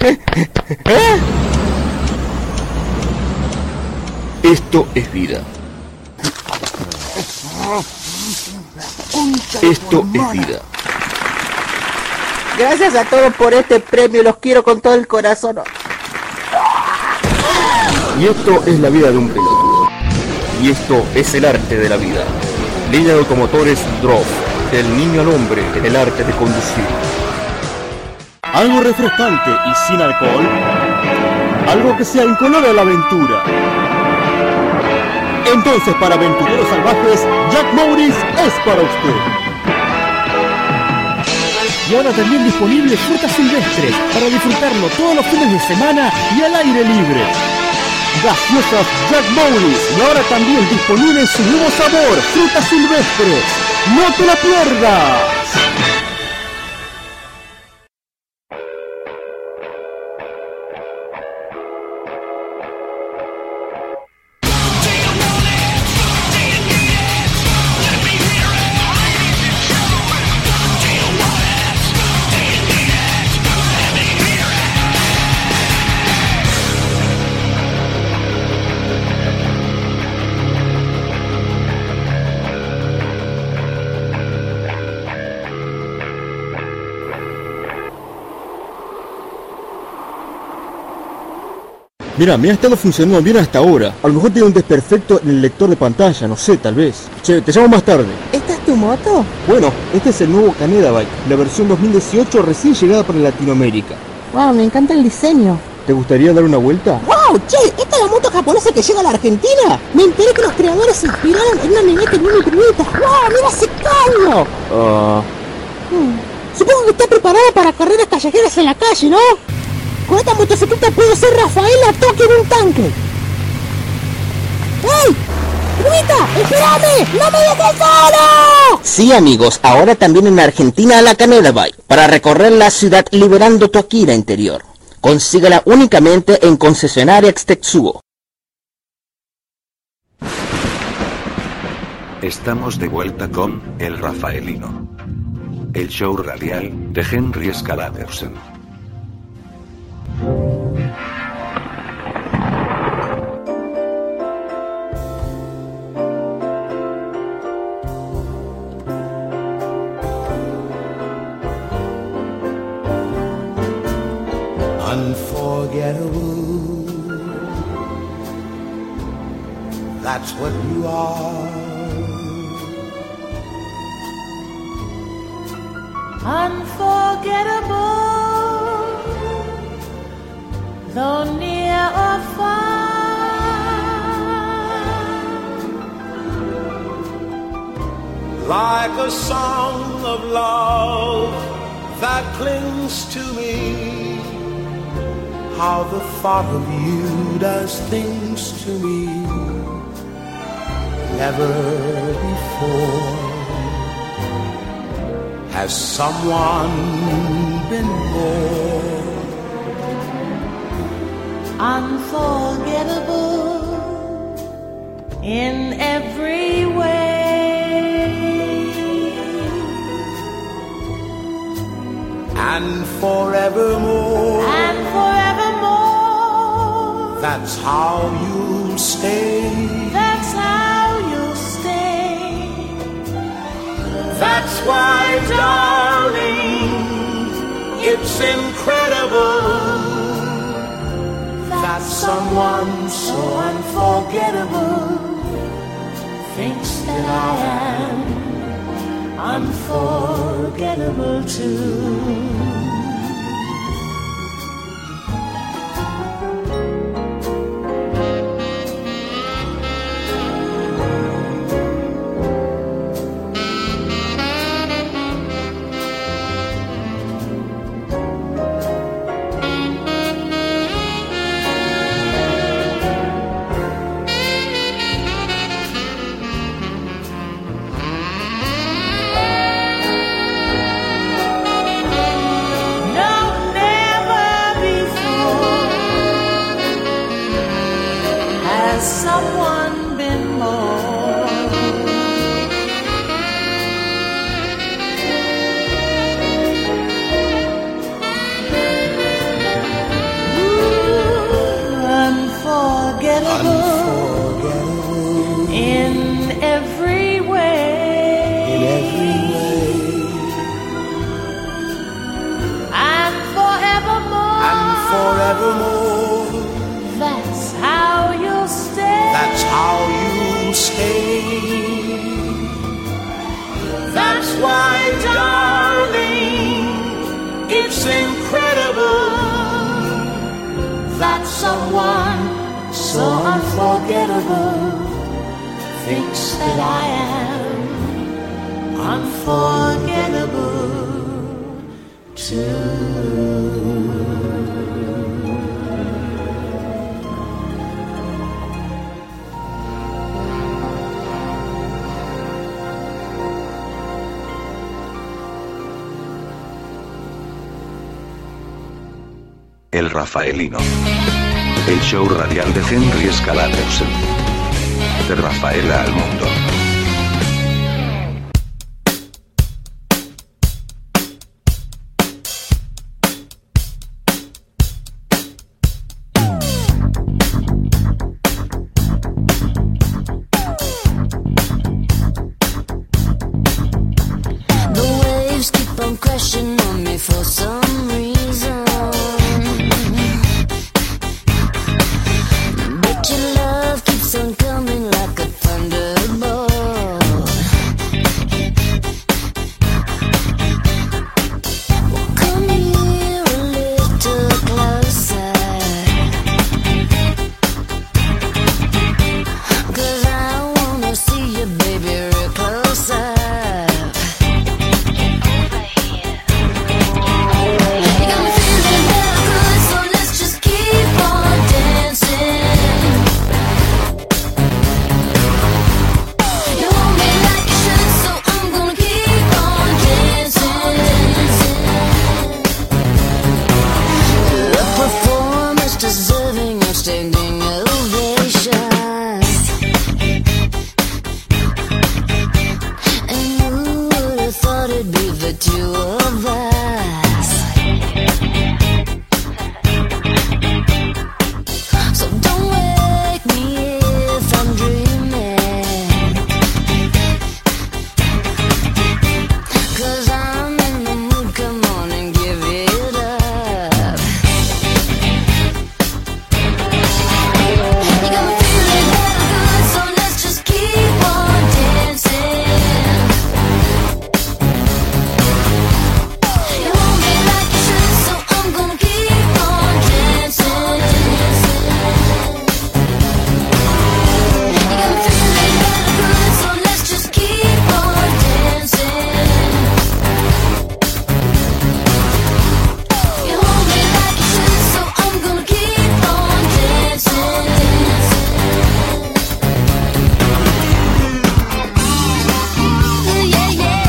Esto es vida. Esto es vida. Gracias a todos por este premio, los quiero con todo el corazón. Y esto es la vida de un pelotudo. Y esto es el arte de la vida. Línea de automotores Drop, del niño al hombre en el arte de conducir. Algo refrescante y sin alcohol. Algo que sea incoloro a la aventura. Entonces, para aventureros salvajes, Jack Morris es para usted. Y ahora también disponible frutas silvestres para disfrutarlo todos los fines de semana y al aire libre. Gaseosas Jack Morris, y ahora también disponible su nuevo sabor, frutas silvestres. ¡No te la pierdas! Mira, me ha estado funcionando bien hasta ahora. A lo mejor tiene un desperfecto en el lector de pantalla, no sé, tal vez. Che, te llamo más tarde. ¿Esta es tu moto? Bueno, este es el nuevo Caneda Bike, la versión 2018 recién llegada para Latinoamérica. Wow, me encanta el diseño. ¿Te gustaría dar una vuelta? ¡Wow! Che, ¿esta es la moto japonesa que llega a la Argentina? Me enteré que los creadores se inspiraron en una nenita en mi primita. ¡Wow! ¡Mira ese caño! Supongo que está preparada para carreras callejeras en la calle, ¿no? Con esta motocicleta puedo ser Rafael Toque en un tanque. ¡Ey! ¡Primita! ¡Espérame! ¡No me dejes solo! Sí, amigos, ahora también en Argentina la Caneda Bike, para recorrer la ciudad liberando tu Akira interior. Consígala únicamente en concesionaria Tetsuo. Estamos de vuelta con El Rafaelino, el show radial de Henry Scalabersen. Unforgettable, that's what you are. Unforgettable, though near or far. Like a song of love that clings to me, how the thought of you does things to me never before. Has someone been more unforgettable in every way, and forevermore, that's how you'll stay. That's how you'll stay. That's why, darling, it's incredible that someone so unforgettable thinks that I am unforgettable too. forevermore. That's how you'll stay. That's how you'll stay. That's why, darling, it's incredible that someone so unforgettable thinks that I am unforgettable too. El Rafaelino. El show radial de Henry Scalatersen. De Rafaela al mundo. The waves keep on crashing on me for some reason. But your love keeps on coming like a thunderbolt. Come here a little closer, 'cause I wanna see you, baby, real closer. You got me feeling real good, so let's just keep on dancing. You want me like you should, so I'm gonna keep on dancing. A performance deserving of standing ovations. And who would have thought it'd be the two of us? So don't wake me if I'm dreaming, 'cause I'm in the mood, come on and give it up. You got me feeling real good, so let's just keep on dancing. You want me like you should, so I'm gonna keep on dancing. You got me feeling real good, so let's just keep on dancing. You want me like you should, so I'm gonna keep on dancing. Yeah, yeah.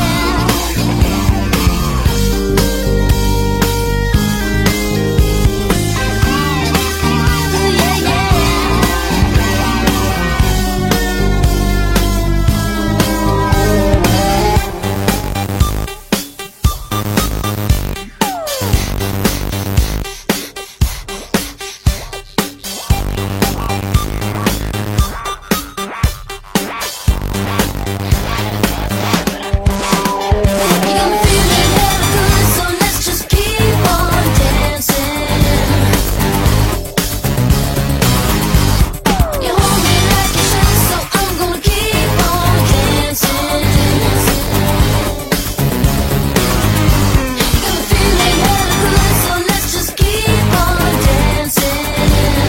You got me feeling real good, so let's just keep on dancing. You hold me like you should, so I'm gonna keep on dancing. You got me feeling real good, so let's just keep on dancing.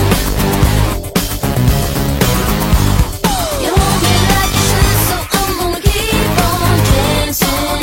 You hold me like you should, so I'm gonna keep on dancing.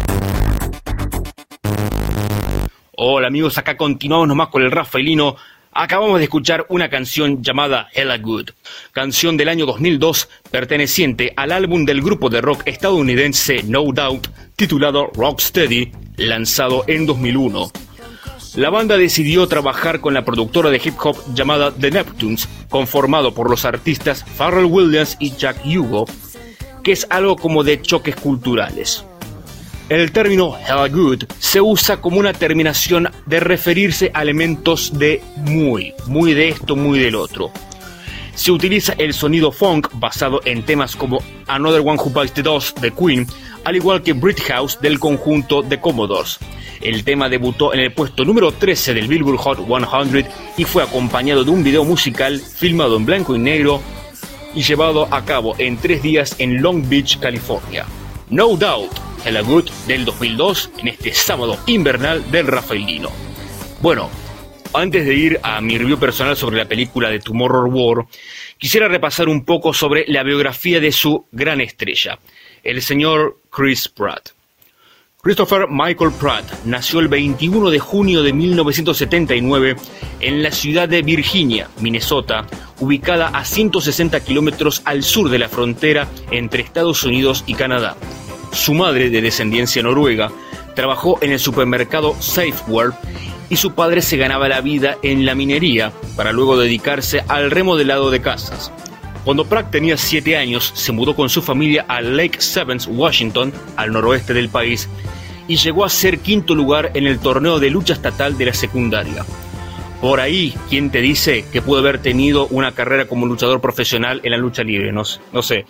Hola amigos, acá continuamos nomás con el Rafaelino Acabamos de escuchar una canción llamada Hella Good, canción del año 2002 perteneciente al álbum del grupo de rock estadounidense No Doubt, titulado Rocksteady, lanzado en 2001. La banda decidió trabajar con la productora de hip hop llamada The Neptunes, conformado por los artistas Pharrell Williams y Jack Hugo, que es algo como de choques culturales. El término Hella Good se usa como una terminación de referirse a elementos de muy de esto, muy del otro. Se utiliza el sonido funk basado en temas como Another One Who Bites the Dust de Queen, al igual que Brit House del conjunto The Commodores. El tema debutó en el puesto número 13 del Billboard Hot 100 y fue acompañado de un video musical filmado en blanco y negro y llevado a cabo en 3 días en Long Beach, California. No Doubt, Hella Good del 2002, en este sábado invernal del Rafaelino. Bueno, antes de ir a mi review personal sobre la película de Tomorrow War, quisiera repasar un poco sobre la biografía de su gran estrella, el señor Chris Pratt. Christopher Michael Pratt nació el 21 de junio de 1979 en la ciudad de Virginia, Minnesota, ubicada a 160 kilómetros al sur de la frontera entre Estados Unidos y Canadá. Su madre, de descendencia noruega, trabajó en el supermercado Safeway y su padre se ganaba la vida en la minería para luego dedicarse al remodelado de casas. Cuando Pratt tenía 7 años, se mudó con su familia a Lake Sevens, Washington, al noroeste del país, y llegó a ser 5º lugar en el torneo de lucha estatal de la secundaria. Por ahí, ¿quién te dice que pudo haber tenido una carrera como luchador profesional en la lucha libre? No sé,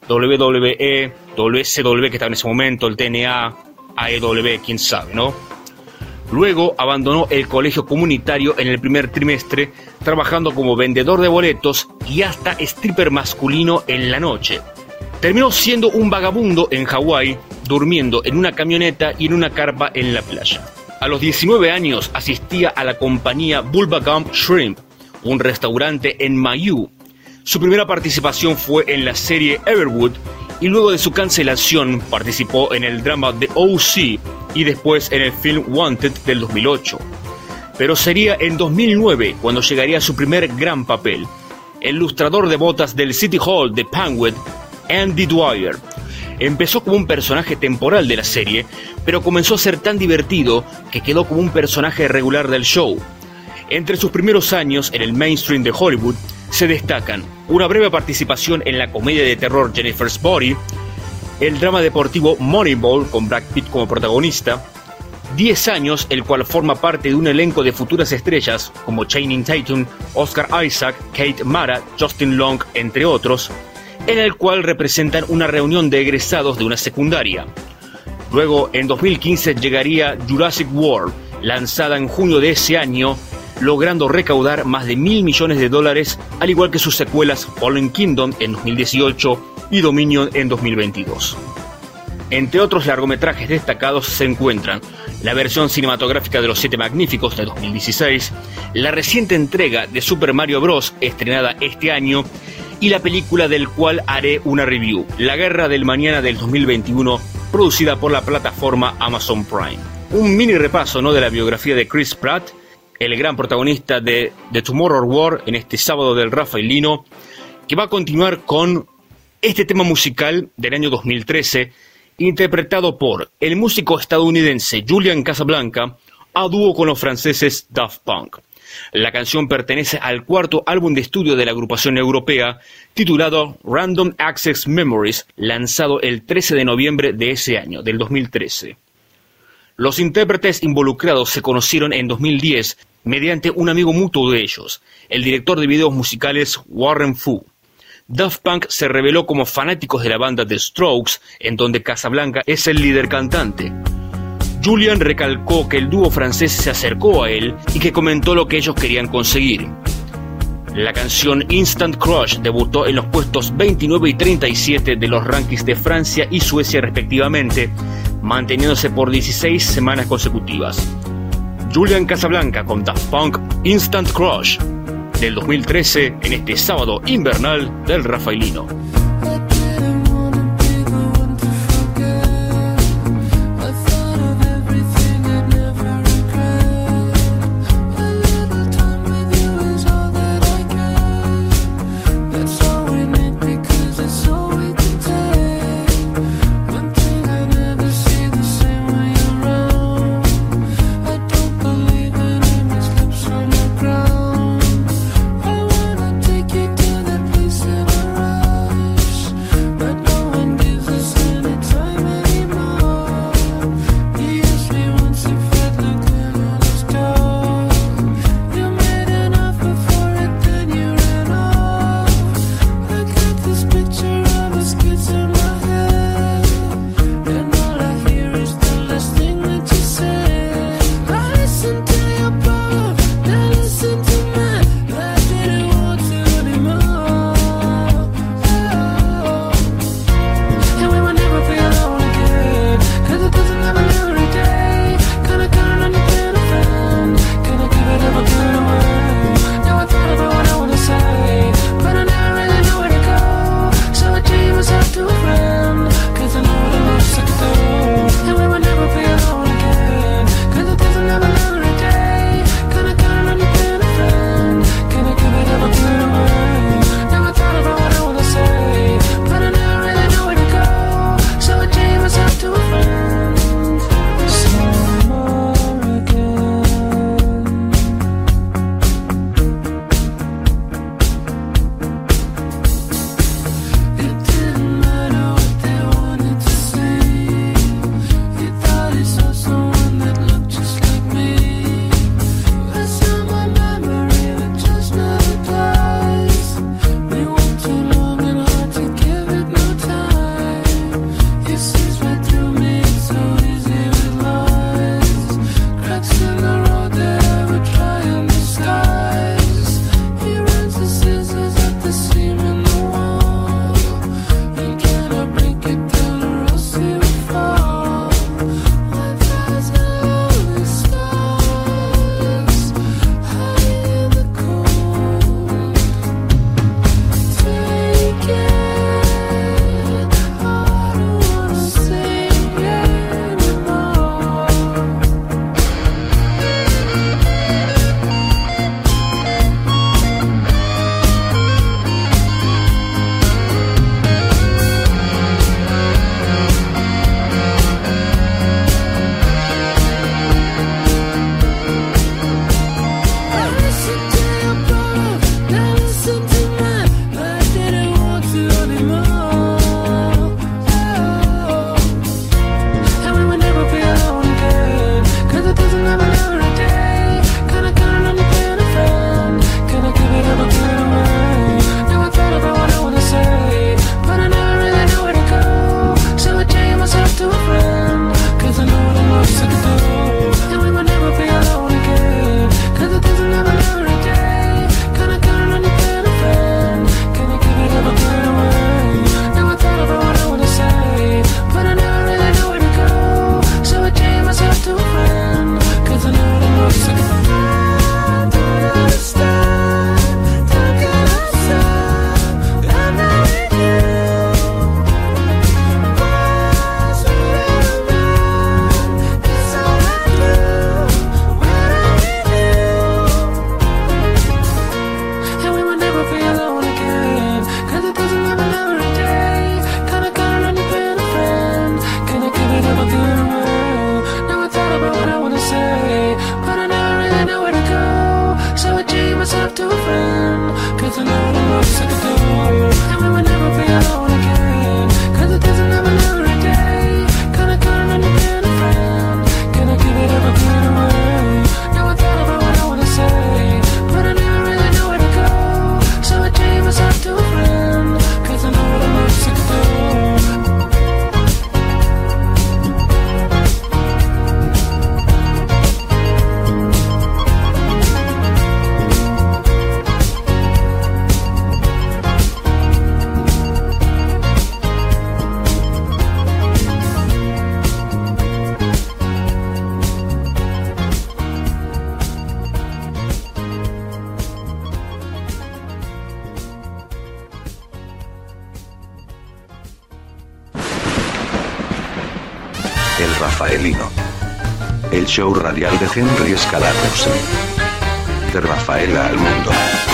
WWE, WCW que estaba en ese momento, el TNA, AEW, quién sabe, ¿no? Luego abandonó el colegio comunitario en el primer trimestre, trabajando como vendedor de boletos y hasta stripper masculino en la noche. Terminó siendo un vagabundo en Hawái, durmiendo en una camioneta y en una carpa en la playa. A los 19 años asistía a la compañía Bubba Gump Shrimp, un restaurante en Mayu. Su primera participación fue en la serie Everwood y luego de su cancelación participó en el drama The O.C. y después en el film Wanted del 2008. Pero sería en 2009 cuando llegaría a su primer gran papel, el lustrador de botas del City Hall de Pinewood, Andy Dwyer. Empezó como un personaje temporal de la serie, pero comenzó a ser tan divertido que quedó como un personaje regular del show. Entre sus primeros años en el mainstream de Hollywood se destacan una breve participación en la comedia de terror Jennifer's Body, el drama deportivo Moneyball con Brad Pitt como protagonista, 10 años, el cual forma parte de un elenco de futuras estrellas como Channing Tatum, Oscar Isaac, Kate Mara, Justin Long, entre otros, en el cual representan una reunión de egresados de una secundaria. Luego, en 2015 llegaría Jurassic World, lanzada en junio de ese año, logrando recaudar más de $1.000 millones, al igual que sus secuelas Fallen Kingdom en 2018 y Dominion en 2022. Entre otros largometrajes destacados se encuentran la versión cinematográfica de Los Siete Magníficos de 2016, la reciente entrega de Super Mario Bros. Estrenada este año y la película del cual haré una review, La Guerra del Mañana del 2021, producida por la plataforma Amazon Prime. Un mini repaso, ¿no?, de la biografía de Chris Pratt, el gran protagonista de Tomorrow War en este sábado del Rafaelino, que va a continuar con este tema musical del año 2013, interpretado por el músico estadounidense Julian Casablanca, a dúo con los franceses Daft Punk. La canción pertenece al 4º álbum de estudio de la agrupación europea, titulado Random Access Memories, lanzado el 13 de noviembre de ese año, del 2013. Los intérpretes involucrados se conocieron en 2010 mediante un amigo mutuo de ellos, el director de videos musicales Warren Fu. Daft Punk se reveló como fanáticos de la banda The Strokes, en donde Casablanca es el líder cantante. Julian recalcó que el dúo francés se acercó a él y que comentó lo que ellos querían conseguir. La canción Instant Crush debutó en los puestos 29 y 37 de los rankings de Francia y Suecia respectivamente, manteniéndose por 16 semanas consecutivas. Julian Casablanca con Daft Punk, Instant Crush, del 2013, en este sábado invernal del Rafaelino. With you 'cause I know the love's like a door, and we will never be alone again, 'cause it doesn't happen every day. Can I count on you being a friend? Can I give it everything away? Now I thought about what I wanna say, but I never really know where to go, so I gave myself to a friend, 'cause I know the love's like a door. El Rafaelino. El show radial de Henry Escalabrosen. De Rafaela al mundo.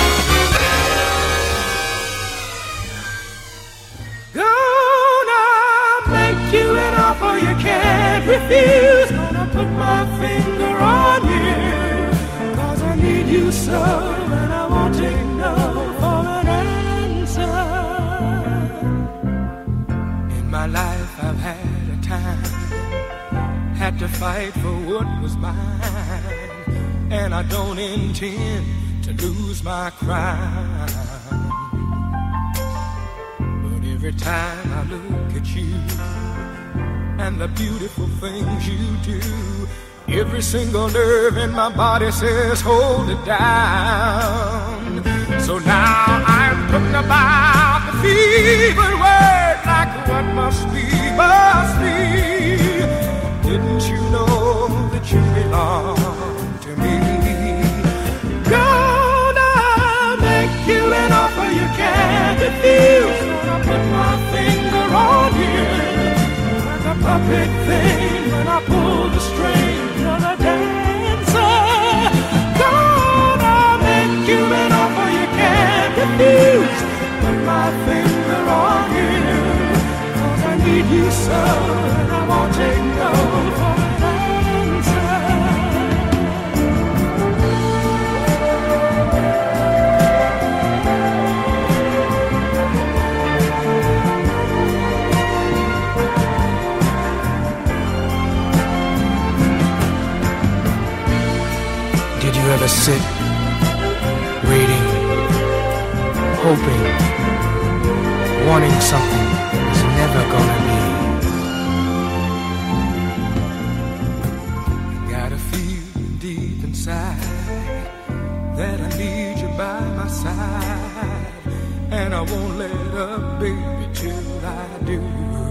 Gonna make you an offer you can't refuse. Gonna put my finger on you, 'cause I need you so, and I won't take no for an answer. In my life I've had a time, had to fight for what was mine, and I don't intend to lose my crown. But every time I look at you and the beautiful things you do, every single nerve in my body says hold it down. So now I'm putting about the fevered word, like what must be, must be. Didn't you know that you belong to me? Gonna make you an offer you can't refuse. Gonna put my finger on you, like a puppet thing when I pull the string. You're the dancer. Gonna make you an offer you can't refuse. Put my finger on you, 'cause I need you so, and I won't take no for an answer. Did you ever sit, waiting, hoping, wanting something that was never gonna be? Got a feeling deep inside that I need you by my side, and I won't let up, baby, till I do.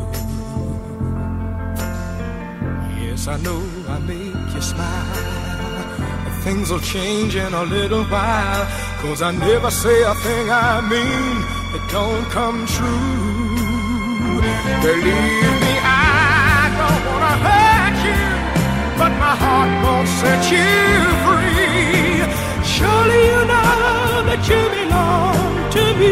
Yes, I know I make you smile. Things will change in a little while, 'cause I never say a thing I mean that don't come true. Believe me, I don't wanna hurt you, but my heart won't set you free. Surely you know that you belong to me.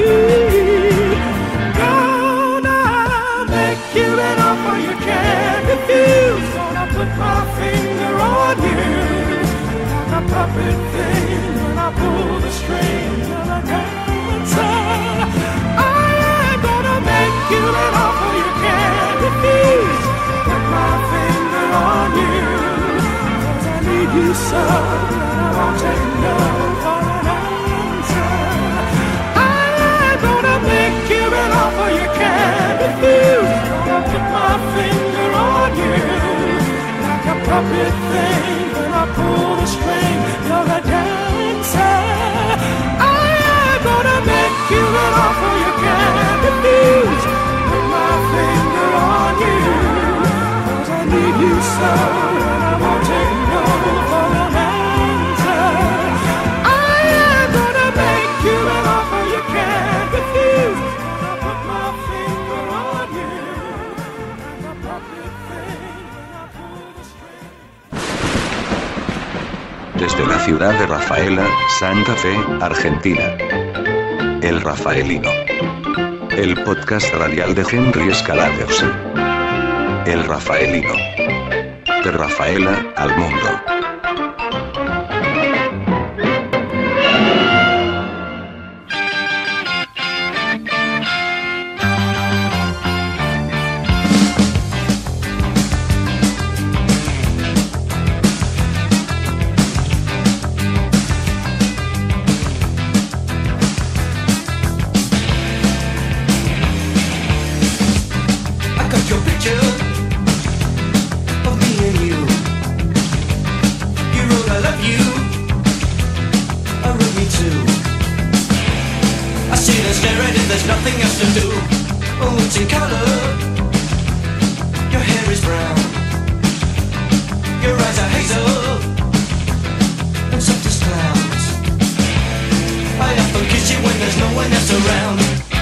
Gonna make you an offer you can't refuse. Gonna put my finger on you, a puppet thing when I pull the string. You're a dancer. I am gonna make you an offer you can't refuse. Put my finger on you, 'cause I need you so, and I won't take no for an answer. I am gonna make you an offer you can't refuse. Gonna put my finger on you, like a puppet thing when I pull the string. You're a dancer. I am gonna make you an offer you can't refuse. Put my finger on you, 'cause I need you so, and I won't take no for an answer. I am gonna make you an offer you can't refuse. Gonna put my finger on you, like a puppet thing when I pull the string. Desde la ciudad de Rafaela, Santa Fe, Argentina. El Rafaelino. El podcast radial de Henry Escalabrosen. El Rafaelino. De Rafaela al mundo. sit and stare at it, there's nothing else to do. Oh, it's in color. Your hair is brown. Your eyes are hazel and soft as clouds. I often kiss you when there's no one else around.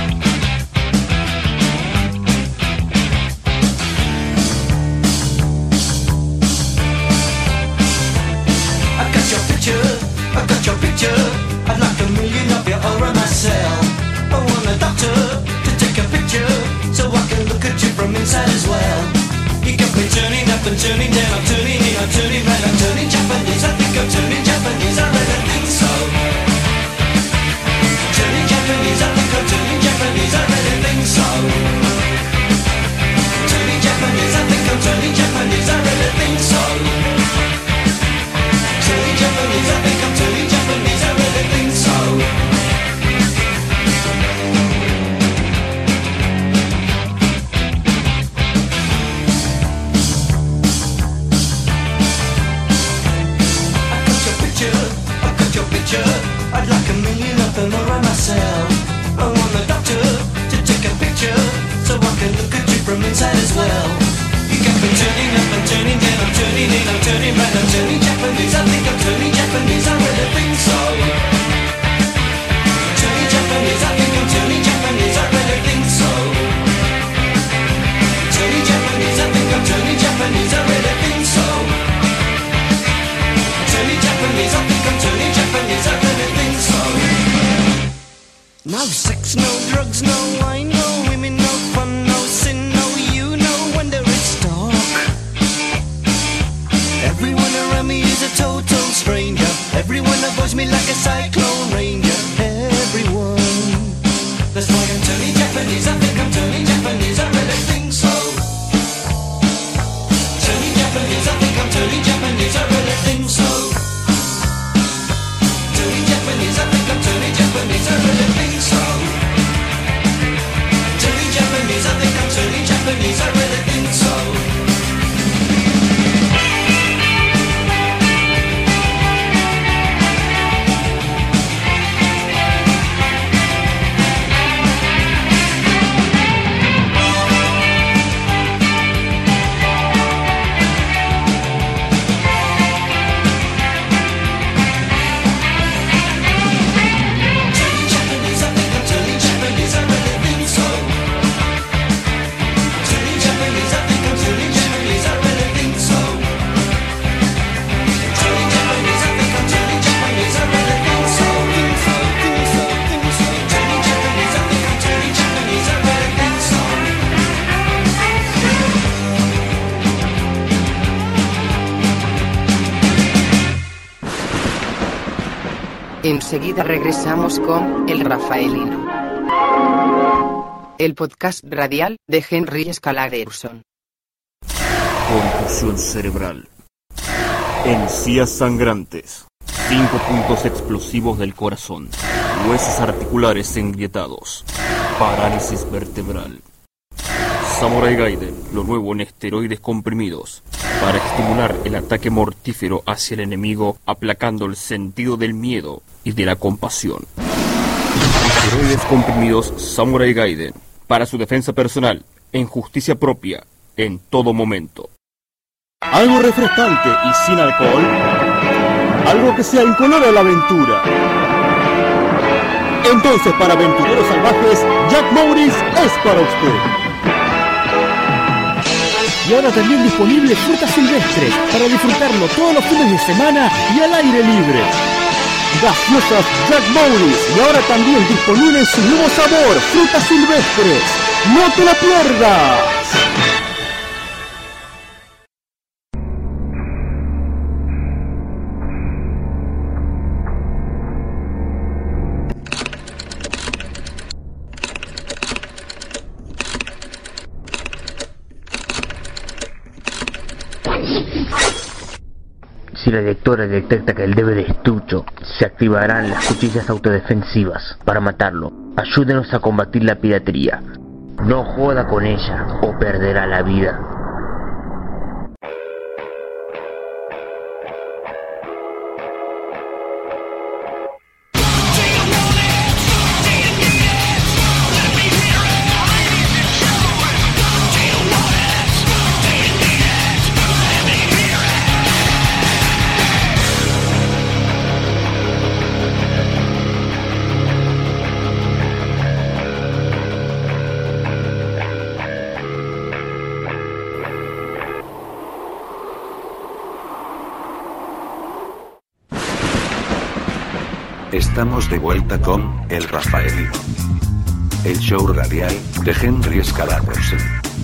I got your picture. I'd like a million of you all around myself. I want a doctor to take a picture so I can look at you from inside as well. You got me turning up and turning down, I'm turning in, I'm turning round, I'm turning Japanese. I think I'm turning Japanese, I really think so. Turning Japanese, I think I'm turning Japanese, I really think so. Turning Japanese, I think I'm turning Japanese, I really think so. Turning Japanese, I think I'm turning Japanese, I really think so. I got your picture, I'd like a million of them around myself. I want the doctor to take a picture so I can look at you from inside as well. You got me turning up and turning down, I'm turning in, I'm turning round, I'm turning Japanese, I think I'm turning Japanese, I really think so. Turning Japanese, I think I'm turning Japanese, I really think so. Turning Japanese, I think I'm turning Japanese, I really think so. Turning Japanese, I think I'm turning Japanese, I really think so. No sex, no drugs, no wine, no women, no fun, no sin, no you, no wonder it's dark. Everyone around me is a total stranger. Everyone avoids me like a cyclone ranger. Everyone. That's why I'm turning Japanese, I think I'm turning Japanese, I really think so. Turning Japanese, I think I'm turning Japanese, I really think so. Turning Japanese, I think I'm turning Japanese, I really think so. Turning Japanese, I think I'm turning Japanese, I really think so. Enseguida regresamos con El Rafaelino, el podcast radial de Henry Scaladerson. Contusión cerebral. Encías sangrantes. 5 puntos explosivos del corazón. Huesos articulares engrietados. Parálisis vertebral. Samurai Gaiden, lo nuevo en esteroides comprimidos, para estimular el ataque mortífero hacia el enemigo, aplacando el sentido del miedo y de la compasión. Esteroides comprimidos Samurai Gaiden, para su defensa personal, en justicia propia, en todo momento. Algo refrescante y sin alcohol. Algo que sea incoloro a la aventura. Entonces, para aventureros salvajes, Jack Morris es para usted. Y ahora también disponible frutas silvestres para disfrutarlo todos los fines de semana y al aire libre. Gaseosas Jack Morris, y ahora también disponible en su nuevo sabor, frutas silvestres. ¡No te la pierdas! Si la lectora detecta que el DVD es trucho, se activarán las cuchillas autodefensivas para matarlo. Ayúdenos a combatir la piratería. No joda con ella o perderá la vida. estamos de vuelta con El Rafaelino, el show radial de Henry Scalabrese.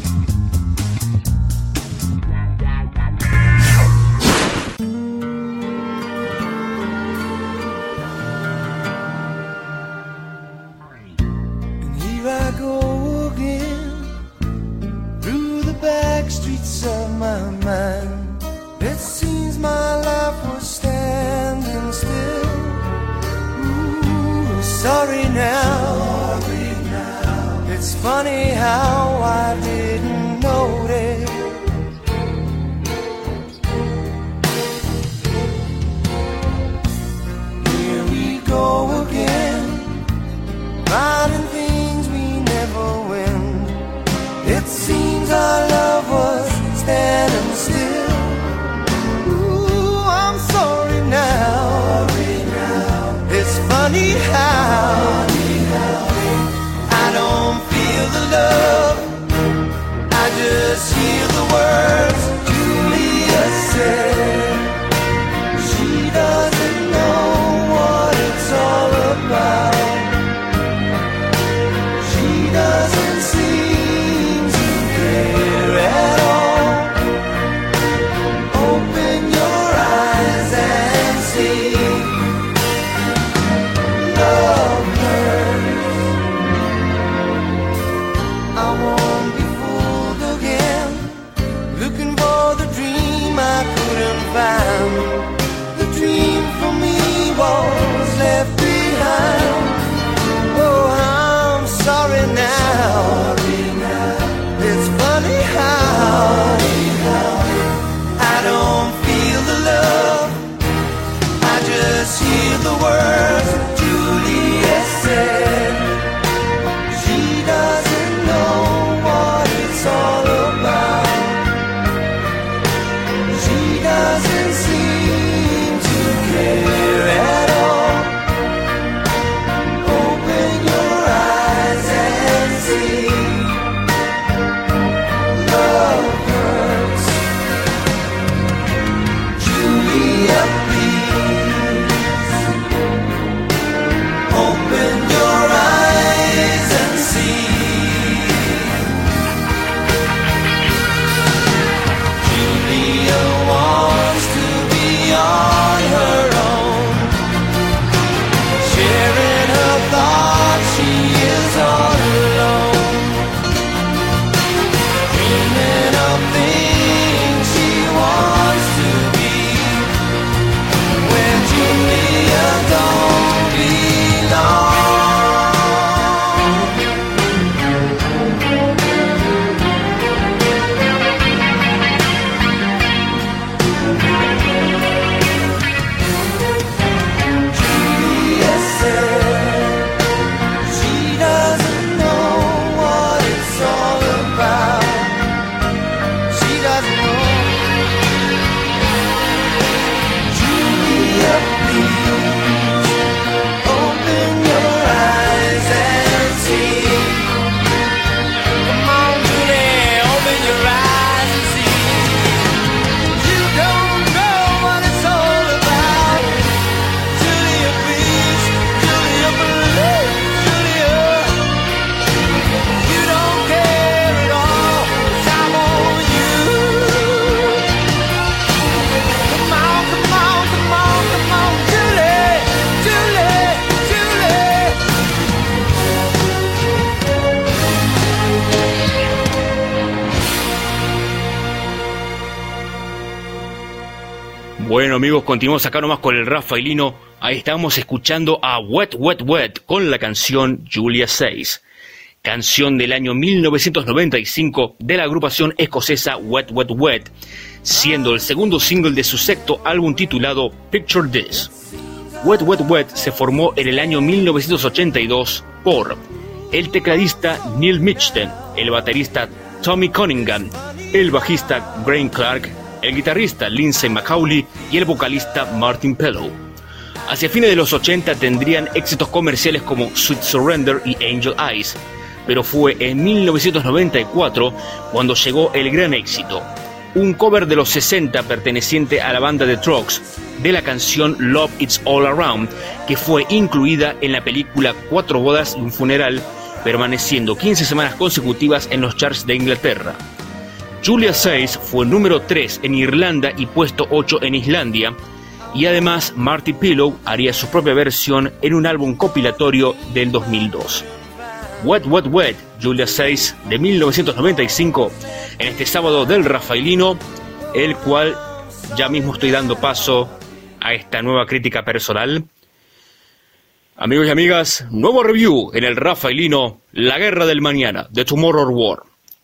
Here I go again, through the back streets of my mind. It seems my life was standing still. Ooh, sorry now. It's funny how I didn't notice. Here we go again, finding things we never win. It seems our love was standing still. Ooh, I'm sorry now. It's funny how I don't feel the love, I just hear the words Julia said. She doesn't know what it's all about. She doesn't seem to care at all. Open your eyes and see. Love hurts. I won't be fooled again, looking for the dream I couldn't find. The dream for me was left behind. Oh, I'm sorry now. It's funny how I don't feel the love, I just hear the words Julia said. She doesn't know what it's all about. She doesn't seem to care at all. Open your eyes and see. Love hurts. Julia, please. Open your eyes and see. Julia wants to be on her own, sharing her thoughts, she is all alone, dreaming of things she wants to be, where Julia don't belong. Julia said she doesn't know what it's all about. She doesn't know. Julia, please, open your eyes and see. Come on, Julia, open your eyes and see. You don't know what it's all about. Julia, please, Julia, please, Julia. You don't care at all, 'cause I'm on you. Come on, come on, come on, come on, Julie, Julie, Julie. Bueno amigos, continuamos acá nomás con el Rafaelino. Ahí estábamos escuchando a Wet Wet Wet con la canción Julia 6, canción del año 1995 de la agrupación escocesa Wet Wet Wet, siendo el segundo single de su sexto álbum titulado Picture This. Wet Wet Wet se formó en el año 1982 por el tecladista Neil Mitchell, el baterista Tommy Cunningham, el bajista Graham Clark, el guitarrista Lindsey McCauley y el vocalista Martin Pellow. Hacia fines de los 80 tendrían éxitos comerciales como Sweet Surrender y Angel Eyes, pero fue en 1994 cuando llegó el gran éxito, un cover de los 60 perteneciente a la banda The Trucks de la canción Love It's All Around, que fue incluida en la película 4 bodas y un funeral, permaneciendo 15 semanas consecutivas en los charts de Inglaterra. Julia Says fue número 3 en Irlanda y puesto 8 en Islandia, y además Marty Pillow haría su propia versión en un álbum compilatorio del 2002. Wet Wet Wet, Julia Says, de 1995, en este sábado del Rafaelino, el cual ya mismo estoy dando paso a esta nueva crítica personal. Amigos y amigas, nuevo review en el Rafaelino, La Guerra del Mañana, The Tomorrow War.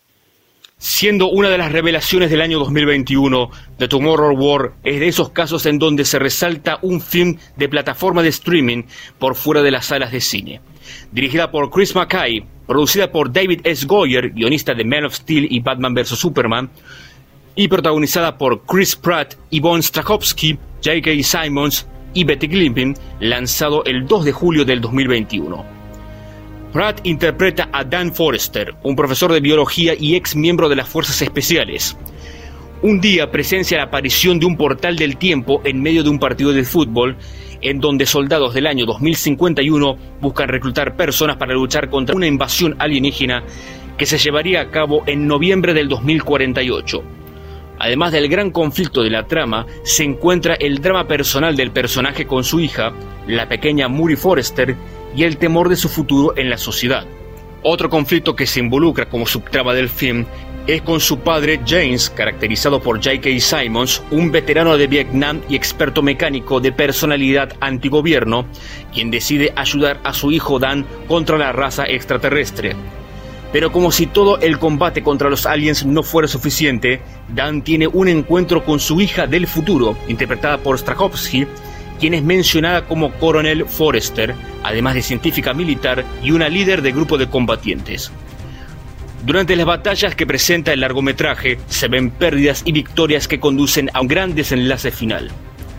Siendo una de las revelaciones del año 2021, The Tomorrow War es de esos casos en donde se resalta un film de plataforma de streaming por fuera de las salas de cine. Dirigida por Chris McKay, producida por David S. Goyer, guionista de Man of Steel y Batman vs. Superman, y protagonizada por Chris Pratt, Yvonne Strahovski, J.K. Simmons y Betty Glimpin, lanzado el 2 de julio del 2021. Pratt interpreta a Dan Forrester, un profesor de biología y ex miembro de las Fuerzas Especiales. Un día presencia la aparición de un portal del tiempo en medio de un partido de fútbol, en donde soldados del año 2051 buscan reclutar personas para luchar contra una invasión alienígena que se llevaría a cabo en noviembre del 2048. Además del gran conflicto de la trama, se encuentra el drama personal del personaje con su hija, la pequeña Murray Forrester, y el temor de su futuro en la sociedad. Otro conflicto que se involucra como subtrama del film es con su padre James, caracterizado por J.K. Simmons, un veterano de Vietnam y experto mecánico de personalidad antigobierno, quien decide ayudar a su hijo Dan contra la raza extraterrestre. Pero como si todo el combate contra los aliens no fuera suficiente, Dan tiene un encuentro con su hija del futuro, interpretada por Strahovski, quien es mencionada como Coronel Forrester, además de científica militar y una líder de grupo de combatientes. Durante las batallas que presenta el largometraje, se ven pérdidas y victorias que conducen a un gran desenlace final.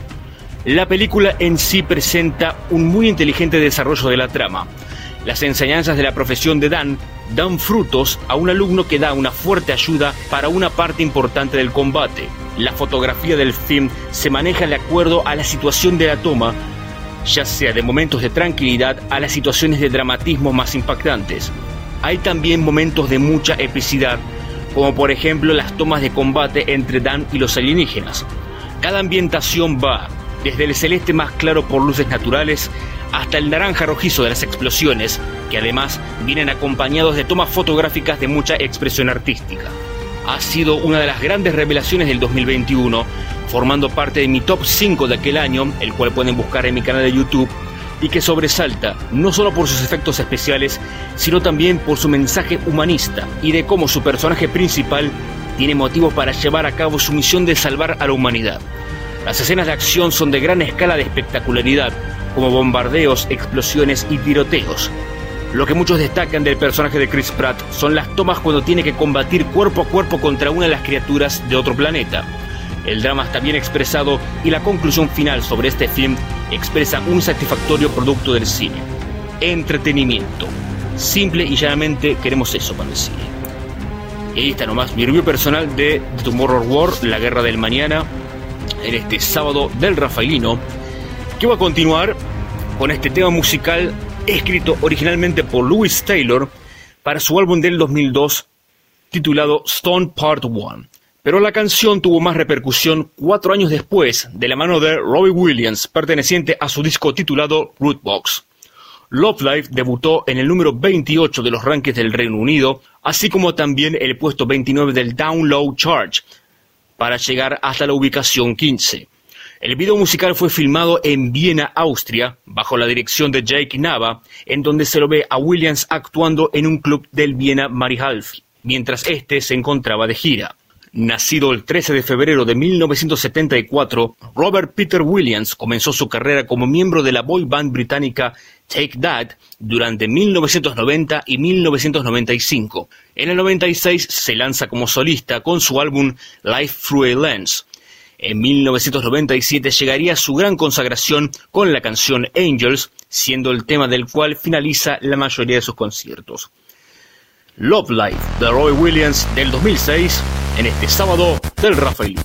La película en sí presenta un muy inteligente desarrollo de la trama. Las enseñanzas de la profesión de Dan dan frutos a un alumno que da una fuerte ayuda para una parte importante del combate. La fotografía del film se maneja de acuerdo a la situación de la toma, ya sea de momentos de tranquilidad a las situaciones de dramatismo más impactantes. Hay también momentos de mucha epicidad, como por ejemplo las tomas de combate entre Dan y los alienígenas. Cada ambientación va desde el celeste más claro por luces naturales hasta el naranja rojizo de las explosiones, que además vienen acompañados de tomas fotográficas de mucha expresión artística. Ha sido una de las grandes revelaciones del 2021, formando parte de mi top 5 de aquel año, el cual pueden buscar en mi canal de YouTube, y que sobresalta no solo por sus efectos especiales, sino también por su mensaje humanista y de cómo su personaje principal tiene motivos para llevar a cabo su misión de salvar a la humanidad. Las escenas de acción son de gran escala de espectacularidad, como bombardeos, explosiones y tiroteos. Lo que muchos destacan del personaje de Chris Pratt son las tomas cuando tiene que combatir cuerpo a cuerpo contra una de las criaturas de otro planeta. El drama está bien expresado y la conclusión final sobre este film expresa un satisfactorio producto del cine. Entretenimiento. Simple y llanamente queremos eso para el cine. Y ahí está nomás mi review personal de The Tomorrow War, La Guerra del Mañana, en este sábado del Rafaelino, que va a continuar con este tema musical escrito originalmente por Louis Taylor para su álbum del 2002 titulado Stone Part 1. Pero la canción tuvo más repercusión 4 años después de la mano de Robbie Williams, perteneciente a su disco titulado Rootbox. Love Life debutó en el número 28 de los rankings del Reino Unido, así como también el puesto 29 del Down Low Chart, para llegar hasta la ubicación 15. El video musical fue filmado en Viena, Austria, bajo la dirección de Jake Nava, en donde se lo ve a Williams actuando en un club del Viena Marienhof, mientras este se encontraba de gira. Nacido el 13 de febrero de 1974, Robert Peter Williams comenzó su carrera como miembro de la boy band británica Take That durante 1990 y 1995. En el 96 se lanza como solista con su álbum Life Through a Lens. En 1997 llegaría su gran consagración con la canción Angels, siendo el tema del cual finaliza la mayoría de sus conciertos. Love Life de Robbie Williams del 2006, en este sábado del Rafaelino.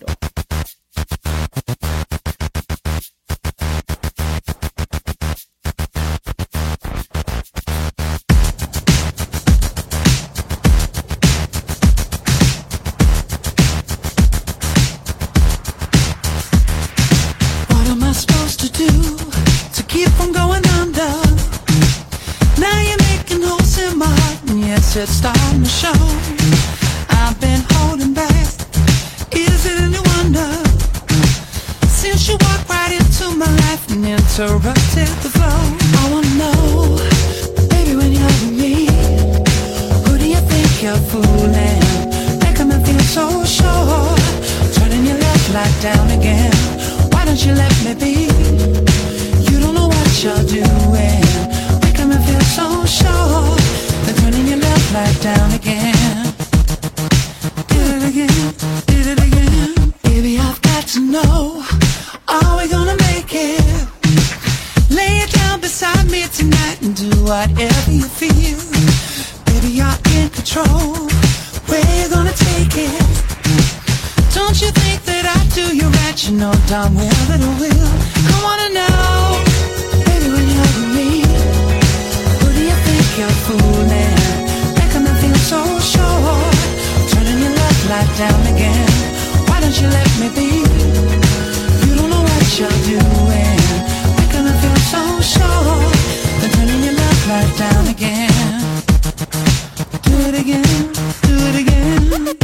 What am I supposed to do to keep from going under? Now you're making holes in my heart, and yes, it's starting to show. I've been holding back. Is it any wonder? Since you walked right into my life and interrupted the flow. I wanna know, baby, when you're with me, who do you think you're fooling? Making me feel so sure. Turning your left light down again. Why don't you let me be? You don't know what you're doing. Making me feel so sure. Then turning your left light down again. Did it again, did it again. Baby, I've got to know, are we gonna make it? Lay it down beside me tonight and do whatever you feel. Baby, you're in control. Where you gonna take it? Don't you think that I do you right? You know darn well that I will. I wanna know, baby, when you're with me, who do you think you're fooling? Making me feel so sure. Turning your left light down again. Why don't you let me be? You don't know what you're doing. Making me feel so sure. Then turning your left light down again. Do it again, do it again.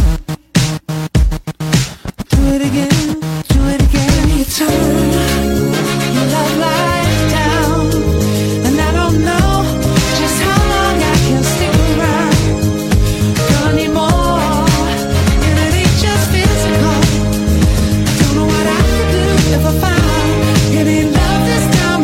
Do it again, do it again. You turn your love light down, and I don't know just how long I can stick around. Girl, I need more, and it ain't just physical. I don't know what I could do if I found you need love this time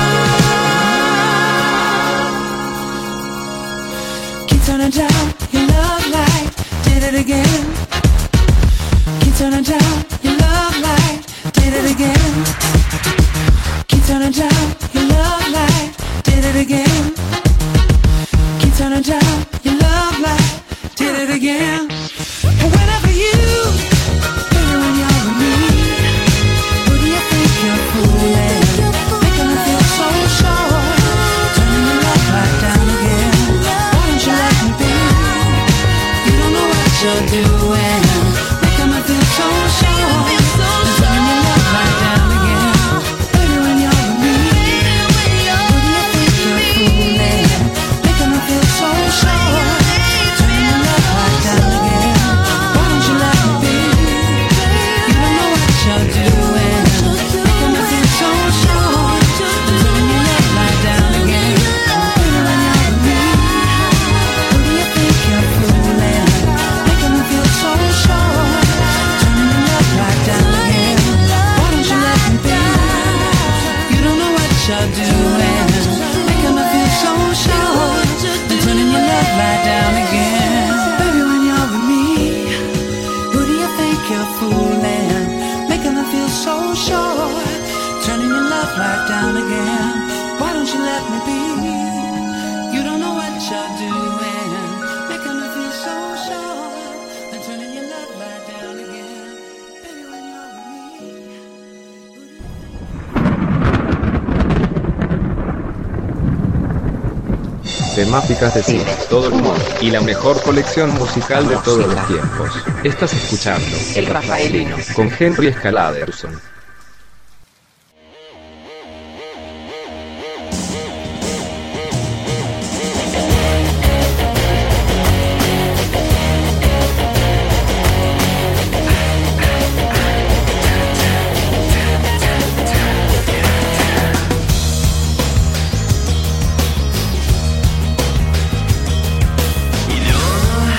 around. Keep turning down your love light, did it again. Keep turning down your love light, did it again. Keep turning down your love light, did it again. Keep turning down your love light, did it again. And whenever you, baby, when you're with me, who do you think you're fooling? Making me feel so sure. Turning your love light down again. Why don't you let me be? You don't know what you're doing. Making me feel so sure. Turning your love light down again. Baby, when you're with me, who do you think you're fooling? Making me feel so sure. Turning your love light down again. Why don't you let me be? You don't know what you're doing. Making me feel so sure. Turning your love light down again. Baby, when you're with me, who do you think you're fooling? Making me feel so sure. Turning your love light down again. Why don't you let me be? You don't know what you're doing. Making me feel so sure. Then turning your love light down again. Baby, when you're with me, who do you think you're fooling? Making me feel so sure. Turning your love light down again. Why don't you let me be? You don't know what you're doing. Making me feel so sure. Then turning your love light down again. Baby, when you're with me. Temáticas de cine, todo el mundo y la mejor colección musical de todos los tiempos. Estás escuchando El Rafaelino con Henry Scaladerson.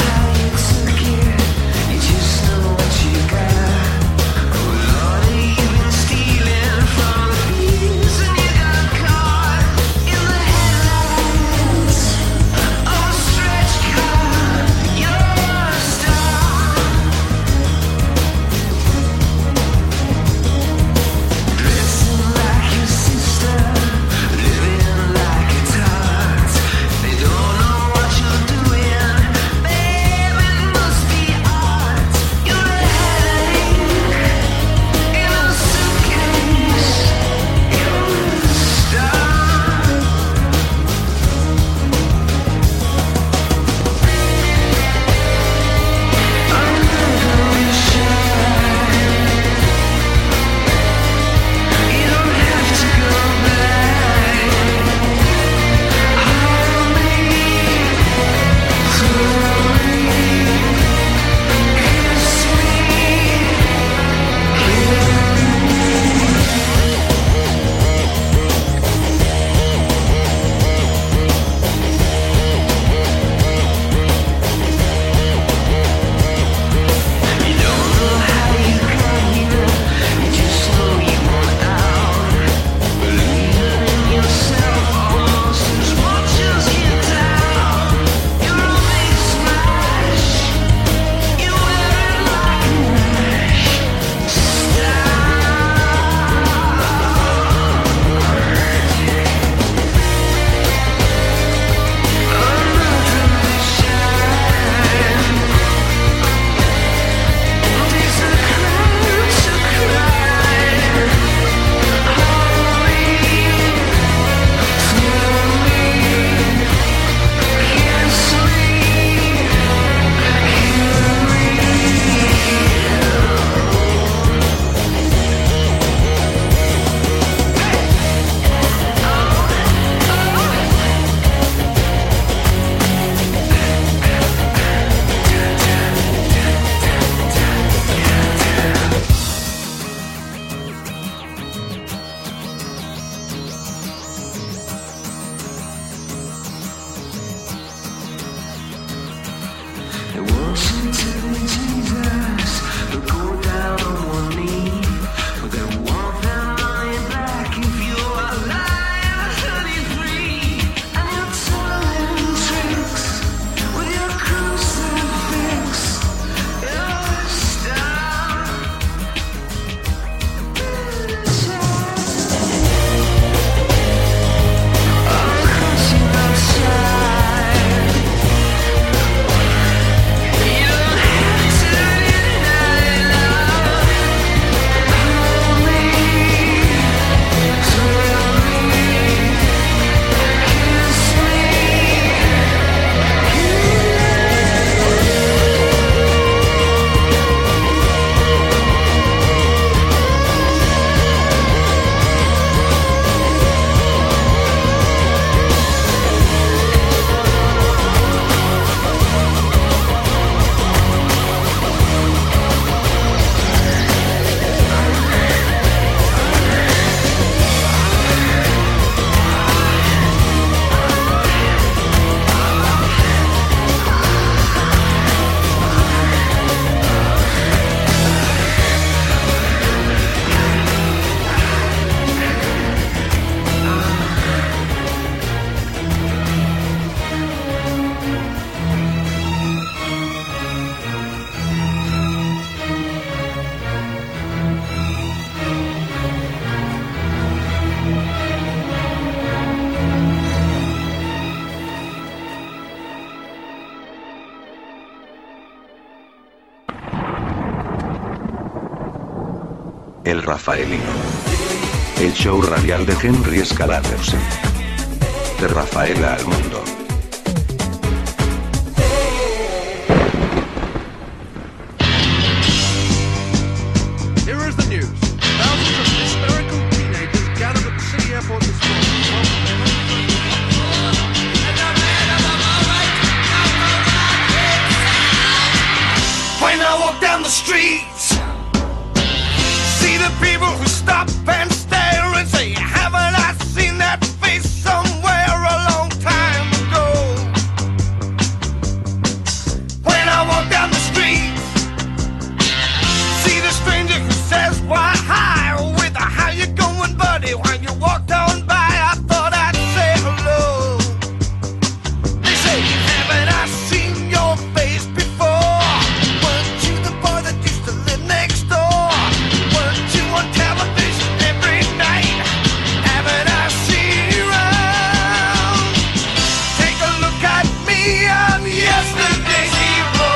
You just know what you got. Oh Lord, El Rafaelino. El show radial de Henry Scalabrson. De Rafaela al mundo. Here is the news. Thousands of hysterical teenagers gathered at the city airport this morning. When I walk down the streets, see the people who stop and stare and say, haven't I seen that face somewhere a long time ago? When I walk down the street, see the stranger who says, why hi, with a how you going buddy? When you walked on by, I thought I'd say hello. They say, haven't I seen your face before? Weren't you the boy that used to live next door? Weren't you on television every night? Haven't I seen you around? Take a look at me, I'm yesterday's hero.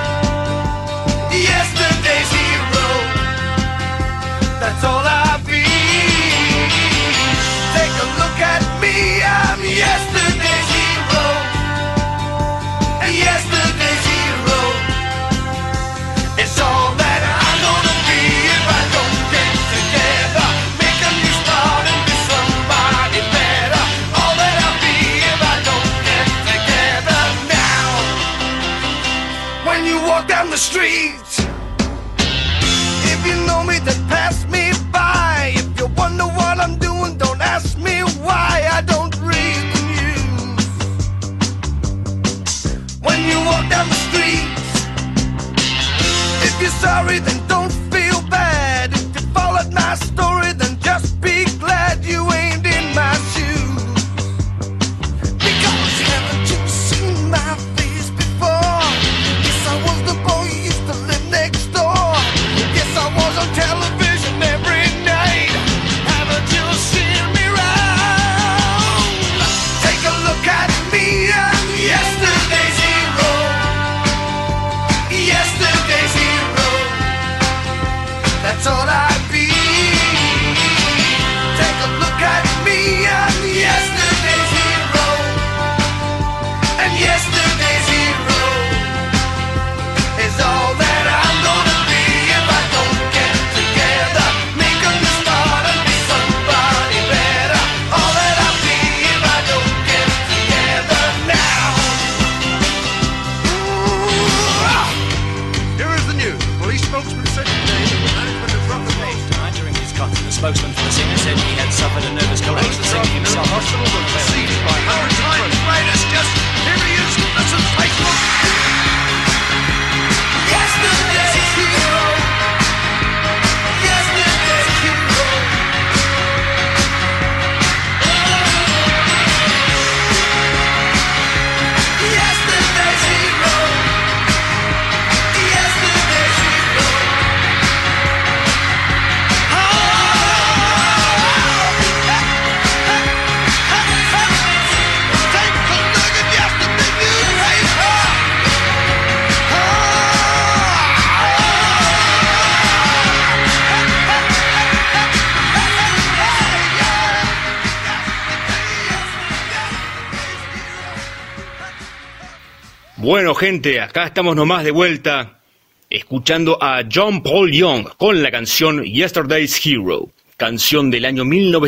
Yesterday's hero. That's all I be. Take a look at me, I'm yesterday's hero. Yesterday's hero. It's all that I'm gonna be if I don't get together. Make a new start and be somebody better. All that I'll be if I don't get together now. When you walk down the street, if you know me, then pass me by. If you wonder what I'm doing, don't ask me why I don't read the news. When you walk down the street, if you're sorry, then don't feel bad. If you followed my story, then just be glad you ain't in my shoes. Because haven't you seen my face before? Yes, I was the boy who used to live next door. Yes, I was on television every night. Haven't you seen me round? Take a look at me, I'm yesterday's hero. Yesterday's hero. That's all I be. Bueno, gente, acá estamos nomás de vuelta, escuchando a John Paul Young con la canción Yesterday's Hero, canción del año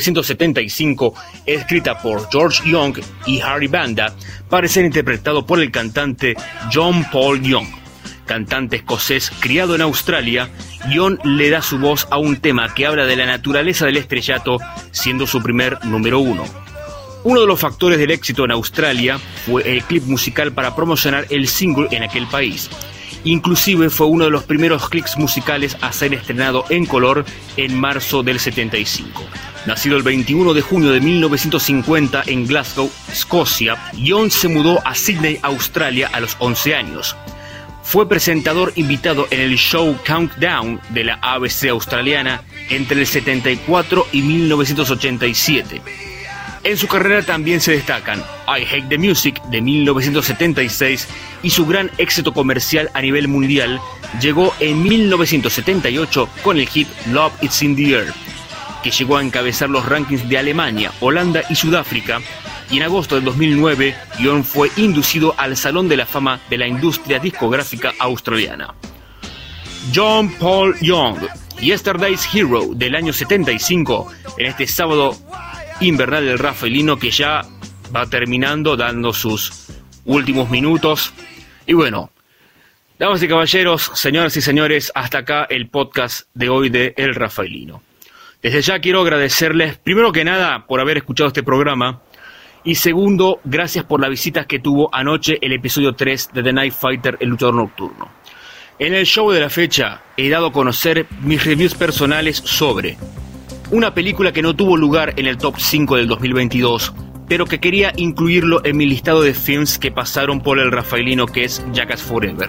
1975, escrita por George Young y Harry Vanda, para ser interpretado por el cantante John Paul Young. Cantante escocés criado en Australia, Young le da su voz a un tema que habla de la naturaleza del estrellato, siendo su primer número 1. Uno de los factores del éxito en Australia fue el clip musical para promocionar el single en aquel país. Inclusive fue uno de los primeros clips musicales a ser estrenado en color en marzo del 75. Nacido el 21 de junio de 1950 en Glasgow, Escocia, Young se mudó a Sydney, Australia a los 11 años. Fue presentador invitado en el show Countdown de la ABC australiana entre el 74 y 1987. En su carrera también se destacan I Hate the Music de 1976 y su gran éxito comercial a nivel mundial llegó en 1978 con el hit Love Is in the Air, que llegó a encabezar los rankings de Alemania, Holanda y Sudáfrica, y en agosto del 2009 Young fue inducido al Salón de la Fama de la industria discográfica australiana. John Paul Young, Yesterday's Hero del año 75, en este sábado invernal del Rafaelino que ya va terminando, dando sus últimos minutos. Y bueno, damas y caballeros, señoras y señores, hasta acá el podcast de hoy de El Rafaelino. Desde ya quiero agradecerles, primero que nada, por haber escuchado este programa, y segundo, gracias por la visita que tuvo anoche el episodio 3 de The Night Fighter, el luchador nocturno. En el show de la fecha he dado a conocer mis reviews personales sobre una película que no tuvo lugar en el top 5 del 2022, pero que quería incluirlo en mi listado de films que pasaron por el Rafaelino, que es Jackass Forever.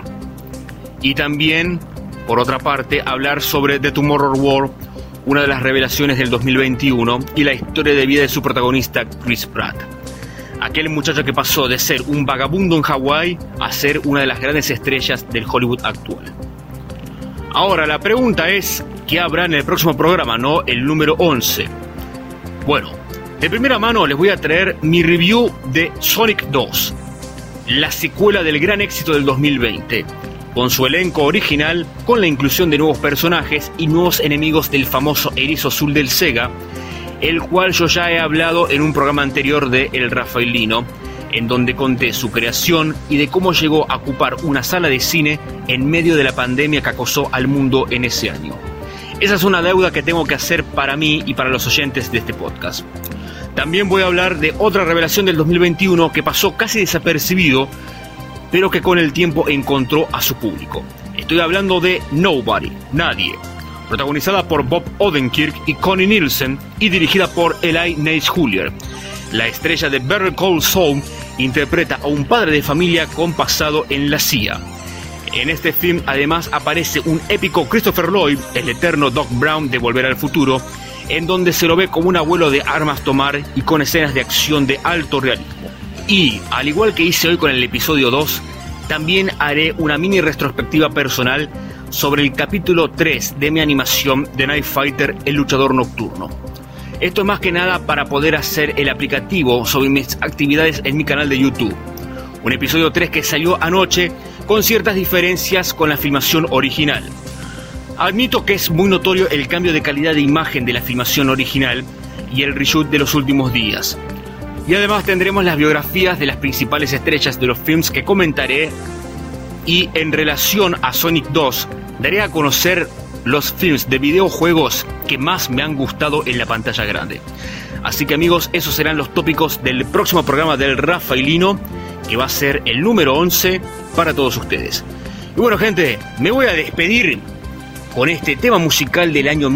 Y también, por otra parte, hablar sobre The Tomorrow War, una de las revelaciones del 2021, y la historia de vida de su protagonista, Chris Pratt. Aquel muchacho que pasó de ser un vagabundo en Hawái a ser una de las grandes estrellas del Hollywood actual. Ahora, la pregunta es, ¿qué habrá en el próximo programa, no? El número 11. Bueno, de primera mano les voy a traer mi review de Sonic 2, la secuela del gran éxito del 2020, con su elenco original, con la inclusión de nuevos personajes y nuevos enemigos del famoso erizo azul del Sega, el cual yo ya he hablado en un programa anterior de El Rafaelino, en donde conté su creación y de cómo llegó a ocupar una sala de cine en medio de la pandemia que acosó al mundo en ese año. Esa es una deuda que tengo que hacer para mí y para los oyentes de este podcast. También voy a hablar de otra revelación del 2021 que pasó casi desapercibido, pero que con el tiempo encontró a su público. Estoy hablando de Nobody, Nadie, protagonizada por Bob Odenkirk y Connie Nielsen y dirigida por Eli Neill-Julier. La estrella de Better Call Saul interpreta a un padre de familia con pasado en la CIA. En este film además aparece un épico Christopher Lloyd, el eterno Doc Brown de Volver al Futuro, en donde se lo ve como un abuelo de armas tomar y con escenas de acción de alto realismo. Y, al igual que hice hoy con el episodio 2, también haré una mini retrospectiva personal sobre el capítulo 3 de mi animación The Night Fighter, el luchador nocturno. Esto es más que nada para poder hacer el aplicativo sobre mis actividades en mi canal de YouTube. Un episodio 3 que salió anoche con ciertas diferencias con la filmación original. Admito que es muy notorio el cambio de calidad de imagen de la filmación original y el reshoot de los últimos días. Y además tendremos las biografías de las principales estrellas de los films que comentaré, y en relación a Sonic 2 daré a conocer los films de videojuegos que más me han gustado en la pantalla grande. Así que amigos, esos serán los tópicos del próximo programa del Rafaelino, que va a ser el número 11 para todos ustedes. Y bueno gente, me voy a despedir con este tema musical del año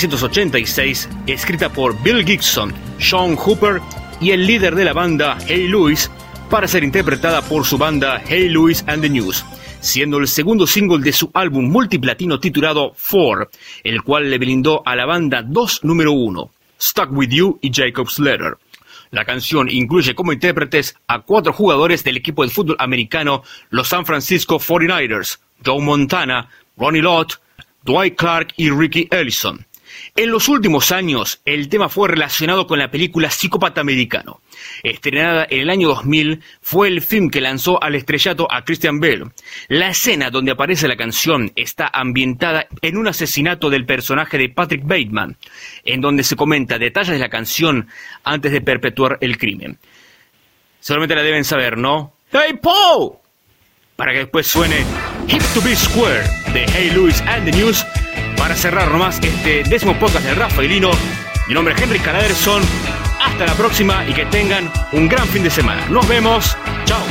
1986, escrita por Bill Gibson, Sean Hooper y el líder de la banda, Hey Lewis, para ser interpretada por su banda Hey Lewis and the News, siendo el segundo single de su álbum multiplatino titulado Four, el cual le brindó a la banda 2 número 1, Stuck With You y Jacob's Letter. La canción incluye como intérpretes a 4 jugadores del equipo de fútbol americano, los San Francisco 49ers, Joe Montana, Ronnie Lott, Dwight Clark y Ricky Ellison. En los últimos años, el tema fue relacionado con la película Psicópata Americano. Estrenada en el año 2000, fue el film que lanzó al estrellato a Christian Bale. La escena donde aparece la canción está ambientada en un asesinato del personaje de Patrick Bateman, en donde se comenta detalles de la canción antes de perpetuar el crimen. Solamente la deben saber, ¿no? ¡Hey, Paul! Para que después suene Hip to Be Square de Hey Lewis and the News. Para cerrar nomás este 10º podcast del Rafaelino, mi nombre es Henry Caladerson. Hasta la próxima y que tengan un gran fin de semana. Nos vemos. Chao.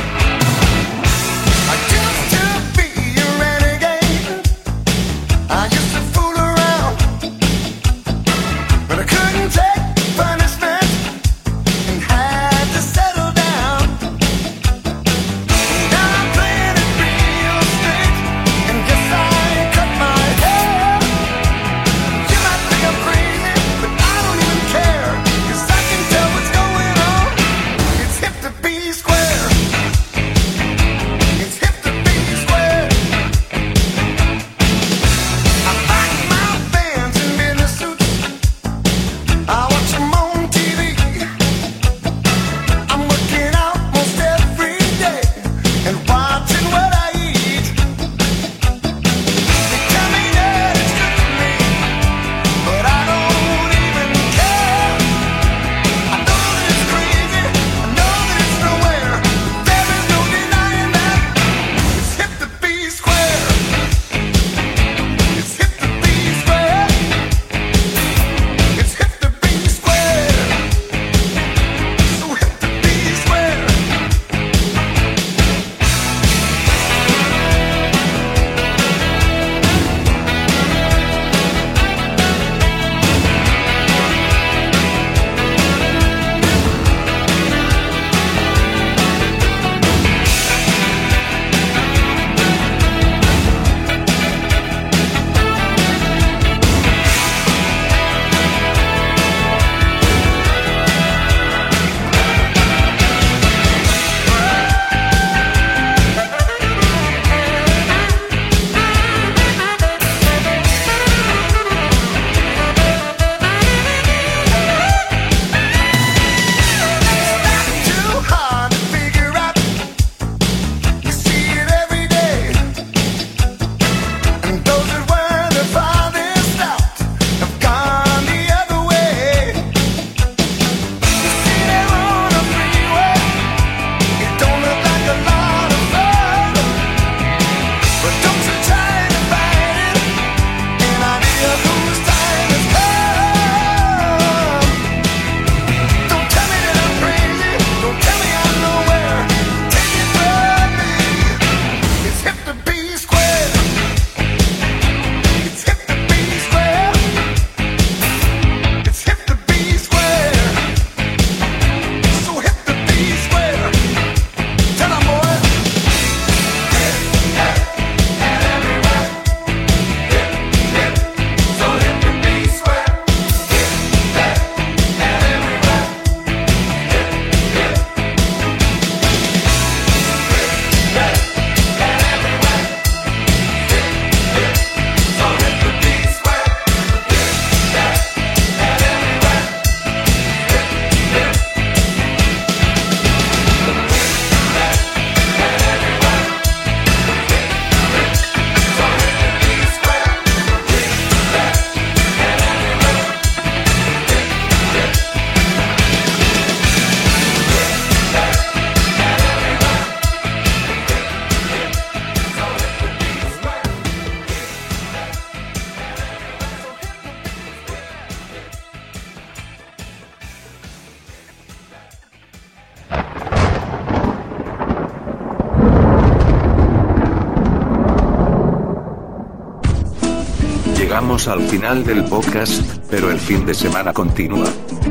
Llegamos al final del podcast, pero el fin de semana continúa.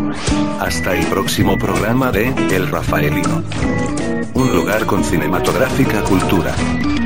Hasta el próximo programa de El Rafaelino. Un lugar con cinematográfica cultura.